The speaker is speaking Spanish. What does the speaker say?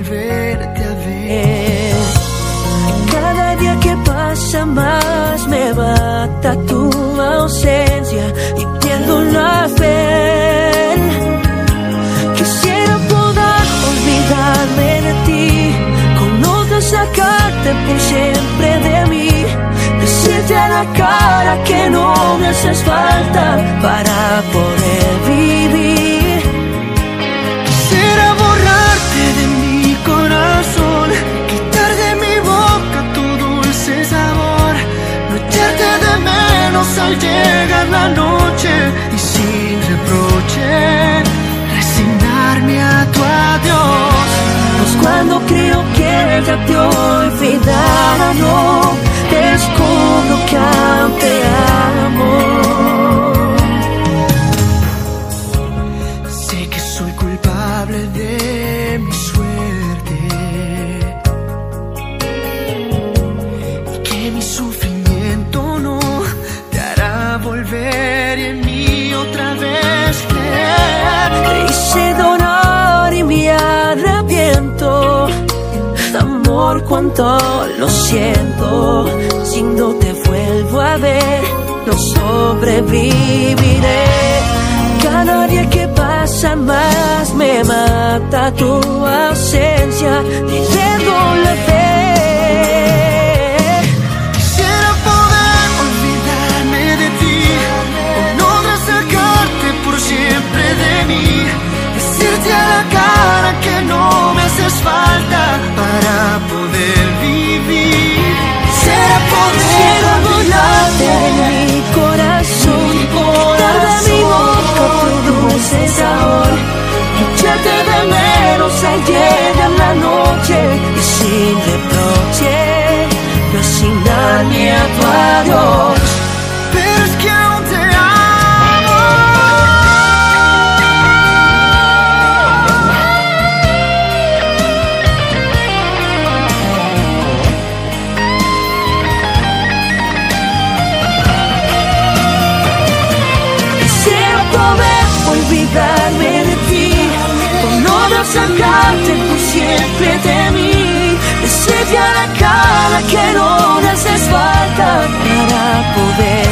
volverte a ver. Cada día que pasa más me mata tu ausencia y pierdo la fe. Quisiera poder olvidarme de ti, con otra sacarte por siempre de mí, decirte a la cara que no me haces falta para poder vivir. Quisiera borrarte de mi corazón, quitar de mi boca tu dulce sabor, no echarte de menos al llegar la noche y sin reproche resignarme a tu adiós. Pues cuando creo que ya te he olvidado, descubro que aún te amo. Sé que soy culpable de mi suerte y que mi sufrimiento no te hará volver y en mí otra vez creer. Te hice dolor y me arrepiento, amor, cuánto lo siento. Si no te vuelvo a ver, no sobreviviré. Cada día que pasa más me mata tu ausencia, pidiendo la fe. Quisiera poder olvidarme de ti, o no sacarte por siempre de mí, decirte a la cara que no me haces falta para poder vivir. Quisiera poder volarte de mi corazón, quitar de mi boca tu dulce sabor, echarte de menos al llegar la noche y sin reproche resignarme a tu adiós. pero es que aún te amo. Quisiera poder olvidarme de ti, por no sacarte por siempre de mí, decirte a la cara que no me haces falta para poder